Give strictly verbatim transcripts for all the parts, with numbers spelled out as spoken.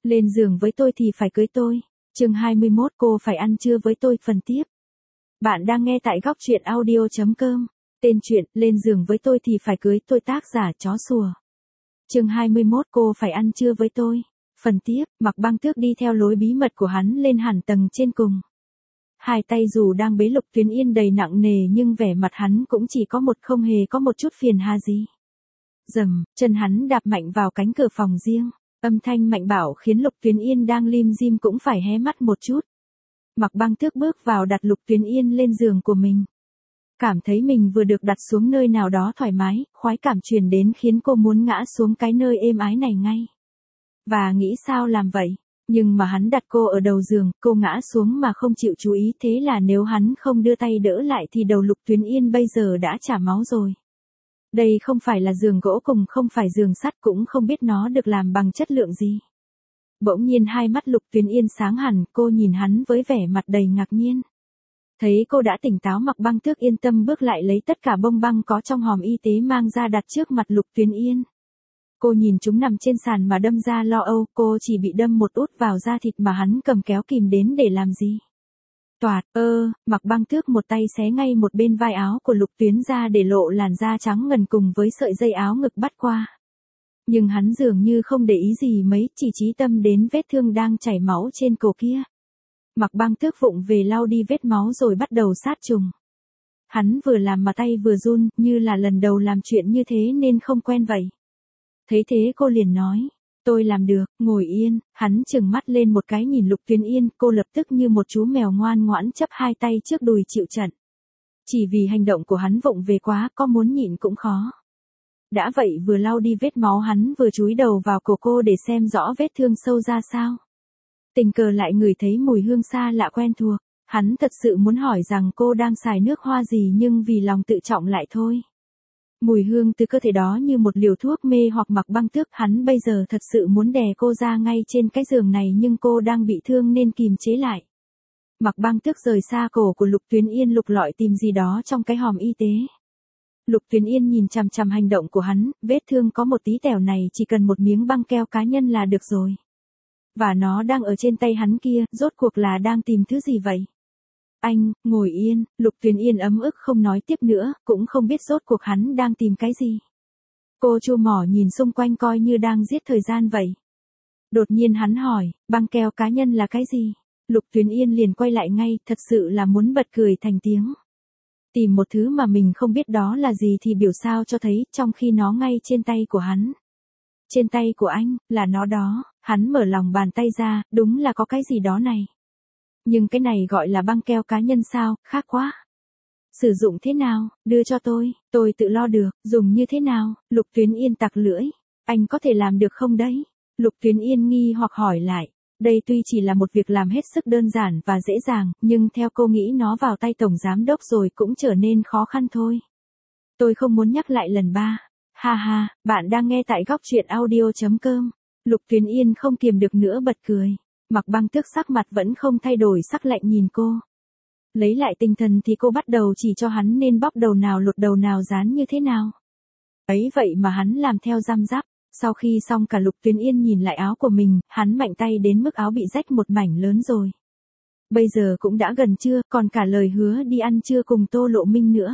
Lên giường với tôi thì phải cưới tôi. Chương hai mươi mốt cô phải ăn trưa với tôi phần tiếp. Bạn đang nghe tại góc truyện audio chấm com. Tên truyện Lên giường với tôi thì phải cưới tôi, tác giả chó sủa. Chương hai mươi mốt cô phải ăn trưa với tôi. Phần tiếp, Mạc Băng Tước đi theo lối bí mật của hắn lên hẳn tầng trên cùng. Hai tay dù đang bế Lục Tuyến Yên đầy nặng nề nhưng vẻ mặt hắn cũng chỉ có một, không hề có một chút phiền hà gì. Dầm, chân hắn đạp mạnh vào cánh cửa phòng riêng. Âm thanh mạnh bạo khiến Lục Tuyến Yên đang lim dim cũng phải hé mắt một chút. Mạc Băng Tước bước vào đặt Lục Tuyến Yên lên giường của mình. Cảm thấy mình vừa được đặt xuống nơi nào đó thoải mái, khoái cảm truyền đến khiến cô muốn ngã xuống cái nơi êm ái này ngay. Và nghĩ sao làm vậy? Nhưng mà hắn đặt cô ở đầu giường, cô ngã xuống mà không chịu chú ý, thế là nếu hắn không đưa tay đỡ lại thì đầu Lục Tuyến Yên bây giờ đã chả máu rồi. Đây không phải là giường gỗ, cùng không phải giường sắt, cũng không biết nó được làm bằng chất lượng gì. Bỗng nhiên hai mắt Lục Tuyến Yên sáng hẳn, cô nhìn hắn với vẻ mặt đầy ngạc nhiên. Thấy cô đã tỉnh táo, Mạc Băng Tước yên tâm bước lại lấy tất cả bông băng có trong hòm y tế mang ra đặt trước mặt Lục Tuyến Yên. Cô nhìn chúng nằm trên sàn mà đâm ra lo âu, cô chỉ bị đâm một út vào da thịt mà hắn cầm kéo kìm đến để làm gì. Toạt, ơ, Mạc Băng Tước một tay xé ngay một bên vai áo của Lục Tuyến ra để lộ làn da trắng ngần cùng với sợi dây áo ngực bắt qua. Nhưng hắn dường như không để ý gì mấy, chỉ chú tâm đến vết thương đang chảy máu trên cổ kia. Mạc Băng Tước vụng về lau đi vết máu rồi bắt đầu sát trùng. Hắn vừa làm mà tay vừa run, như là lần đầu làm chuyện như thế nên không quen vậy. Thấy thế cô liền nói, tôi làm được, ngồi yên. Hắn trừng mắt lên một cái nhìn Lục Tuyến Yên, cô lập tức như một chú mèo ngoan ngoãn chấp hai tay trước đùi chịu trận. Chỉ vì hành động của hắn vụng về quá, có muốn nhịn cũng khó. Đã vậy vừa lau đi vết máu hắn vừa chúi đầu vào cổ cô để xem rõ vết thương sâu ra sao. Tình cờ lại ngửi thấy mùi hương xa lạ quen thuộc, hắn thật sự muốn hỏi rằng cô đang xài nước hoa gì nhưng vì lòng tự trọng lại thôi. Mùi hương từ cơ thể đó như một liều thuốc mê hoặc. Mạc Băng Tước, hắn bây giờ thật sự muốn đè cô ra ngay trên cái giường này nhưng cô đang bị thương nên kìm chế lại. Mạc Băng Tước rời xa cổ của Lục Tuyến Yên, lục lọi tìm gì đó trong cái hòm y tế. Lục Tuyến Yên nhìn chằm chằm hành động của hắn, vết thương có một tí tẻo này chỉ cần một miếng băng keo cá nhân là được rồi. Và nó đang ở trên tay hắn kia, rốt cuộc là đang tìm thứ gì vậy? Anh, ngồi yên. Lục Tuyến Yên ấm ức không nói tiếp nữa, cũng không biết rốt cuộc hắn đang tìm cái gì. Cô chu mỏ nhìn xung quanh coi như đang giết thời gian vậy. Đột nhiên hắn hỏi, băng keo cá nhân là cái gì? Lục Tuyến Yên liền quay lại ngay, thật sự là muốn bật cười thành tiếng. Tìm một thứ mà mình không biết đó là gì thì biểu sao cho thấy, trong khi nó ngay trên tay của hắn. Trên tay của anh, là nó đó. Hắn mở lòng bàn tay ra, đúng là có cái gì đó này. Nhưng cái này gọi là băng keo cá nhân sao, khác quá. Sử dụng thế nào, đưa cho tôi, tôi tự lo được, dùng như thế nào? Lục Tuyến Yên tặc lưỡi, anh có thể làm được không đấy? Lục Tuyến Yên nghi hoặc hỏi lại, đây tuy chỉ là một việc làm hết sức đơn giản và dễ dàng, nhưng theo cô nghĩ nó vào tay tổng giám đốc rồi cũng trở nên khó khăn thôi. Tôi không muốn nhắc lại lần ba. Ha ha, bạn đang nghe tại góc truyện audio chấm com. Lục Tuyến Yên không kiềm được nữa bật cười. Mạc Băng Tước sắc mặt vẫn không thay đổi, sắc lạnh nhìn cô. Lấy lại tinh thần thì cô bắt đầu chỉ cho hắn nên bóc đầu nào lột đầu nào dán như thế nào. Ấy vậy mà hắn làm theo răm rắp. Sau khi xong cả Lục Tuyến Yên nhìn lại áo của mình, hắn mạnh tay đến mức áo bị rách một mảnh lớn rồi. Bây giờ cũng đã gần trưa, còn cả lời hứa đi ăn trưa cùng Tô Lộ Minh nữa.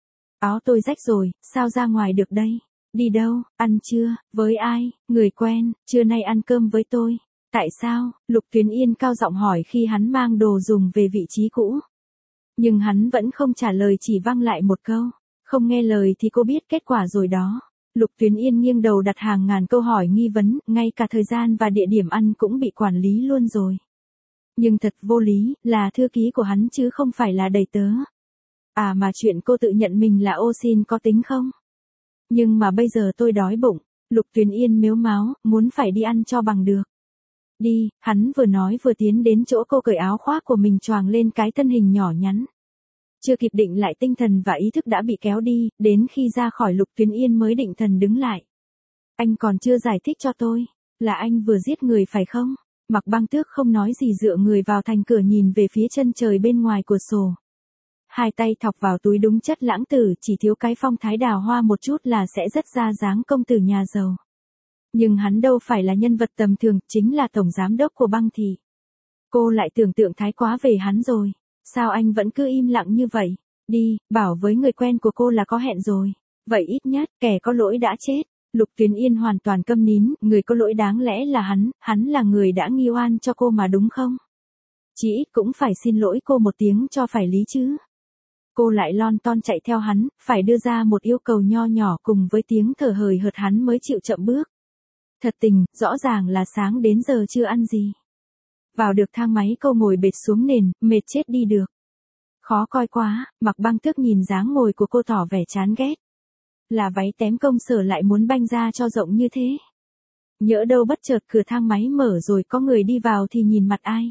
Áo tôi rách rồi, sao ra ngoài được đây? Đi đâu, ăn trưa, với ai, người quen, trưa nay ăn cơm với tôi. Tại sao? Lục Tuyến Yên cao giọng hỏi khi hắn mang đồ dùng về vị trí cũ. Nhưng hắn vẫn không trả lời, chỉ văng lại một câu. Không nghe lời thì cô biết kết quả rồi đó. Lục Tuyến Yên nghiêng đầu đặt hàng ngàn câu hỏi nghi vấn, ngay cả thời gian và địa điểm ăn cũng bị quản lý luôn rồi. Nhưng thật vô lý, là thư ký của hắn chứ không phải là đầy tớ. À mà chuyện cô tự nhận mình là ô xin có tính không? Nhưng mà bây giờ tôi đói bụng. Lục Tuyến Yên mếu máo, muốn phải đi ăn cho bằng được. Đi, hắn vừa nói vừa tiến đến chỗ cô, cởi áo khoác của mình choàng lên cái thân hình nhỏ nhắn. Chưa kịp định lại tinh thần và ý thức đã bị kéo đi, đến khi ra khỏi Lục Tuyến Yên mới định thần đứng lại. Anh còn chưa giải thích cho tôi, là anh vừa giết người phải không? Mạc Băng Tước không nói gì, dựa người vào thành cửa nhìn về phía chân trời bên ngoài cửa sổ. Hai tay thọc vào túi, đúng chất lãng tử, chỉ thiếu cái phong thái đào hoa một chút là sẽ rất ra dáng công tử nhà giàu. Nhưng hắn đâu phải là nhân vật tầm thường, chính là tổng giám đốc của băng thị. Cô lại tưởng tượng thái quá về hắn rồi. Sao anh vẫn cứ im lặng như vậy? Đi, bảo với người quen của cô là có hẹn rồi. Vậy ít nhất, kẻ có lỗi đã chết. Lục Tuyến Yên hoàn toàn câm nín, người có lỗi đáng lẽ là hắn, hắn là người đã nghi oan cho cô mà đúng không? Chỉ ít cũng phải xin lỗi cô một tiếng cho phải lý chứ. Cô lại lon ton chạy theo hắn, phải đưa ra một yêu cầu nho nhỏ cùng với tiếng thở hời hợt hắn mới chịu chậm bước. Thật tình, rõ ràng là sáng đến giờ chưa ăn gì. Vào được thang máy cô ngồi bệt xuống nền, mệt chết đi được. Khó coi quá, Mặc Băng Tước nhìn dáng ngồi của cô tỏ vẻ chán ghét. Là váy tém công sở lại muốn banh ra cho rộng như thế. Nhỡ đâu bất chợt cửa thang máy mở rồi có người đi vào thì nhìn mặt ai.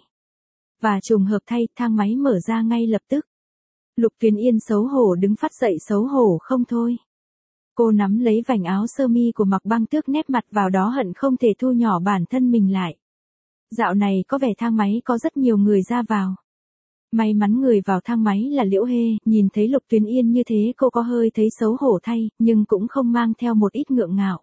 Và trùng hợp thay, thang máy mở ra ngay lập tức. Lục Tuyến Yên xấu hổ đứng phát dậy xấu hổ không thôi. Cô nắm lấy vành áo sơ mi của Mặc Băng Tước nép mặt vào đó hận không thể thu nhỏ bản thân mình lại. Dạo này có vẻ thang máy có rất nhiều người ra vào. May mắn người vào thang máy là Liễu Hê, nhìn thấy Lục Tuyến Yên như thế cô có hơi thấy xấu hổ thay, nhưng cũng không mang theo một ít ngượng ngạo.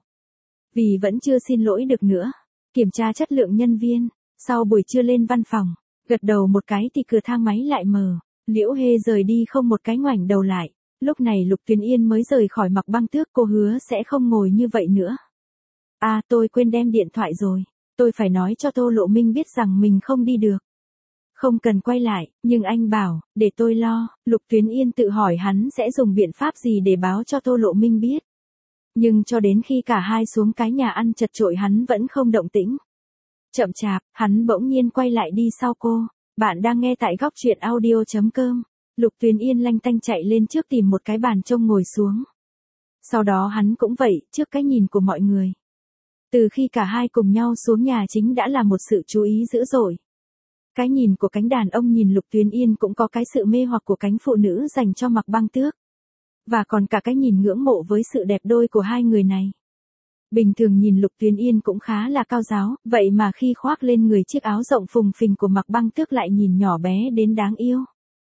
Vì vẫn chưa xin lỗi được nữa. Kiểm tra chất lượng nhân viên, sau buổi trưa lên văn phòng, gật đầu một cái thì cửa thang máy lại mở. Liễu Hê rời đi không một cái ngoảnh đầu lại. Lúc này Lục Tuyến Yên mới rời khỏi Mặc Băng Tước, cô hứa sẽ không ngồi như vậy nữa. À, tôi quên đem điện thoại rồi. Tôi phải nói cho Tô Lộ Minh biết rằng mình không đi được. Không cần quay lại, nhưng anh bảo, để tôi lo. Lục Tuyến Yên tự hỏi hắn sẽ dùng biện pháp gì để báo cho Tô Lộ Minh biết. Nhưng cho đến khi cả hai xuống cái nhà ăn chật chội hắn vẫn không động tĩnh. Chậm chạp, hắn bỗng nhiên quay lại đi sau cô. Bạn đang nghe tại góc truyện audio chấm com. Lục Tuyến Yên lanh tanh chạy lên trước tìm một cái bàn trông ngồi xuống. Sau đó hắn cũng vậy, trước cái nhìn của mọi người. Từ khi cả hai cùng nhau xuống nhà chính đã là một sự chú ý dữ dội. Cái nhìn của cánh đàn ông nhìn Lục Tuyến Yên cũng có cái sự mê hoặc của cánh phụ nữ dành cho Mặc Băng Tước. Và còn cả cái nhìn ngưỡng mộ với sự đẹp đôi của hai người này. Bình thường nhìn Lục Tuyến Yên cũng khá là cao giáo, vậy mà khi khoác lên người chiếc áo rộng phùng phình của Mặc Băng Tước lại nhìn nhỏ bé đến đáng yêu.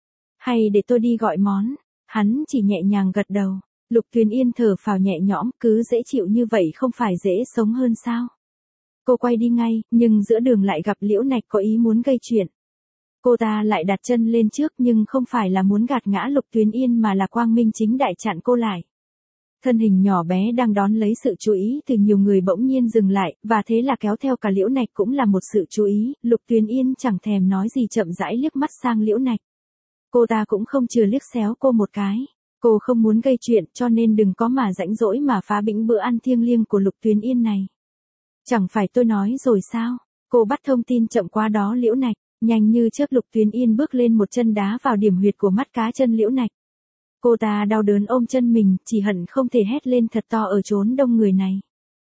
Hay để tôi đi gọi món, hắn chỉ nhẹ nhàng gật đầu. Lục Tuyến Yên thở phào nhẹ nhõm, cứ dễ chịu như vậy không phải dễ sống hơn sao. Cô quay đi ngay, nhưng giữa đường lại gặp Liễu Nạch có ý muốn gây chuyện. Cô ta lại đặt chân lên trước nhưng không phải là muốn gạt ngã Lục Tuyến Yên mà là quang minh chính đại chặn cô lại. Thân hình nhỏ bé đang đón lấy sự chú ý từ nhiều người bỗng nhiên dừng lại, và thế là kéo theo cả Liễu Nạch cũng là một sự chú ý. Lục Tuyến Yên chẳng thèm nói gì chậm rãi liếc mắt sang Liễu Nạch. Cô ta cũng không chừa liếc xéo cô một cái. Cô không muốn gây chuyện cho nên đừng có mà rãnh rỗi mà phá bĩnh bữa ăn thiêng liêng của Lục Tuyến Yên này. Chẳng phải tôi nói rồi sao? Cô bắt thông tin chậm quá đó Liễu Nạch. Nhanh như chớp Lục Tuyến Yên bước lên một chân đá vào điểm huyệt của mắt cá chân Liễu Nạch. Cô ta đau đớn ôm chân mình, chỉ hận không thể hét lên thật to ở chốn đông người này.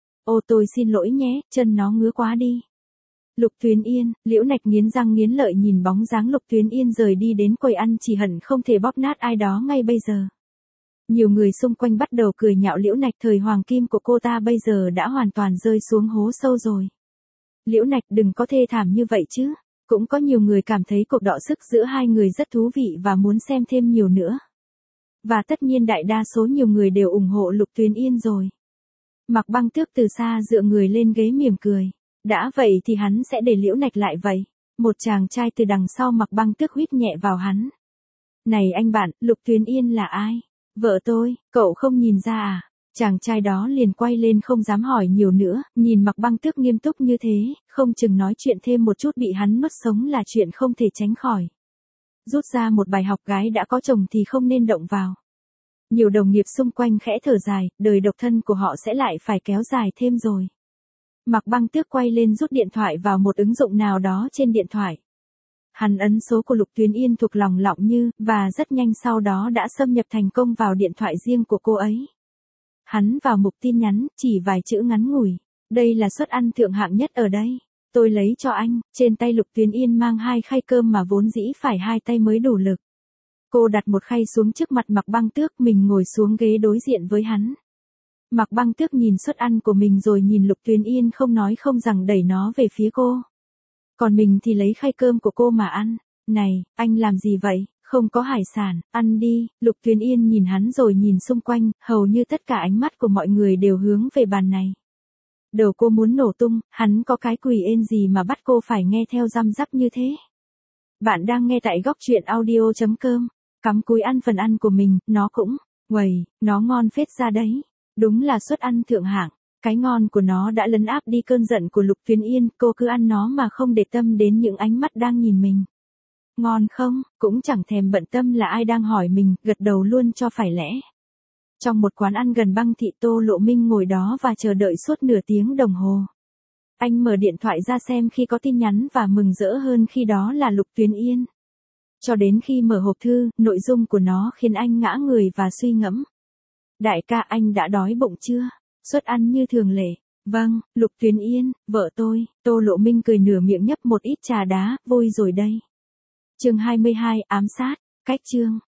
Ô tôi xin lỗi nhé, chân nó ngứa quá đi. Lục Tuyến Yên, Liễu Nạch nghiến răng nghiến lợi nhìn bóng dáng Lục Tuyến Yên rời đi đến quầy ăn, chỉ hận không thể bóp nát ai đó ngay bây giờ. Nhiều người xung quanh bắt đầu cười nhạo Liễu Nạch, thời hoàng kim của cô ta bây giờ đã hoàn toàn rơi xuống hố sâu rồi. Liễu Nạch đừng có thê thảm như vậy chứ. Cũng có nhiều người cảm thấy cuộc đọ sức giữa hai người rất thú vị và muốn xem thêm nhiều nữa. Và tất nhiên đại đa số nhiều người đều ủng hộ Lục Tuyến Yên rồi. Mặc Băng Tước từ xa dựa người lên ghế mỉm cười. Đã vậy thì hắn sẽ để Liễu Nạch lại vậy. Một chàng trai từ đằng sau Mặc Băng Tước huýt nhẹ vào hắn. Này anh bạn, Lục Tuyến Yên là ai? Vợ tôi, cậu không nhìn ra à? Chàng trai đó liền quay lên không dám hỏi nhiều nữa, nhìn Mặc Băng Tước nghiêm túc như thế, không chừng nói chuyện thêm một chút bị hắn nuốt sống là chuyện không thể tránh khỏi. Rút ra một bài học gái đã có chồng thì không nên động vào. Nhiều đồng nghiệp xung quanh khẽ thở dài, đời độc thân của họ sẽ lại phải kéo dài thêm rồi. Mặc Băng Tước quay lên rút điện thoại vào một ứng dụng nào đó trên điện thoại. Hắn ấn số của Lục Tuyến Yên thuộc lòng lọng như, và rất nhanh sau đó đã xâm nhập thành công vào điện thoại riêng của cô ấy. Hắn vào mục tin nhắn, chỉ vài chữ ngắn ngủi. Đây là suất ăn thượng hạng nhất ở đây. Tôi lấy cho anh. Trên tay Lục Tuyến Yên mang hai khay cơm mà vốn dĩ phải hai tay mới đủ lực. Cô đặt một khay xuống trước mặt Mặc Băng Tước, mình ngồi xuống ghế đối diện với hắn. Mặc Băng Tước nhìn suất ăn của mình rồi nhìn Lục Tuyến Yên không nói không rằng đẩy nó về phía cô. Còn mình thì lấy khay cơm của cô mà ăn. Này, anh làm gì vậy? Không có hải sản, ăn đi. Lục Tuyến Yên nhìn hắn rồi nhìn xung quanh, hầu như tất cả ánh mắt của mọi người đều hướng về bàn này. Đầu cô muốn nổ tung, hắn có cái quỷ ên gì mà bắt cô phải nghe theo răm rắp như thế. Bạn đang nghe tại góc truyện audio.com. Cắm cúi ăn phần ăn của mình, nó cũng, uầy, nó ngon phết ra đấy. Đúng là suất ăn thượng hạng. Cái ngon của nó đã lấn áp đi cơn giận của Lục Tuyến Yên, cô cứ ăn nó mà không để tâm đến những ánh mắt đang nhìn mình. Ngon không, cũng chẳng thèm bận tâm là ai đang hỏi mình, gật đầu luôn cho phải lẽ. Trong một quán ăn gần Băng Thị, Tô Lộ Minh ngồi đó và chờ đợi suốt nửa tiếng đồng hồ. Anh mở điện thoại ra xem khi có tin nhắn và mừng rỡ hơn khi đó là Lục Tuyến Yên. Cho đến khi mở hộp thư, nội dung của nó khiến anh ngã người và suy ngẫm. Đại ca, anh đã đói bụng chưa? Suất ăn như thường lệ. Vâng, Lục Tuyến Yên, vợ tôi. Tô Lộ Minh cười nửa miệng nhấp một ít trà đá, vui rồi đây. Chương hai mươi hai, ám sát. Cách chương.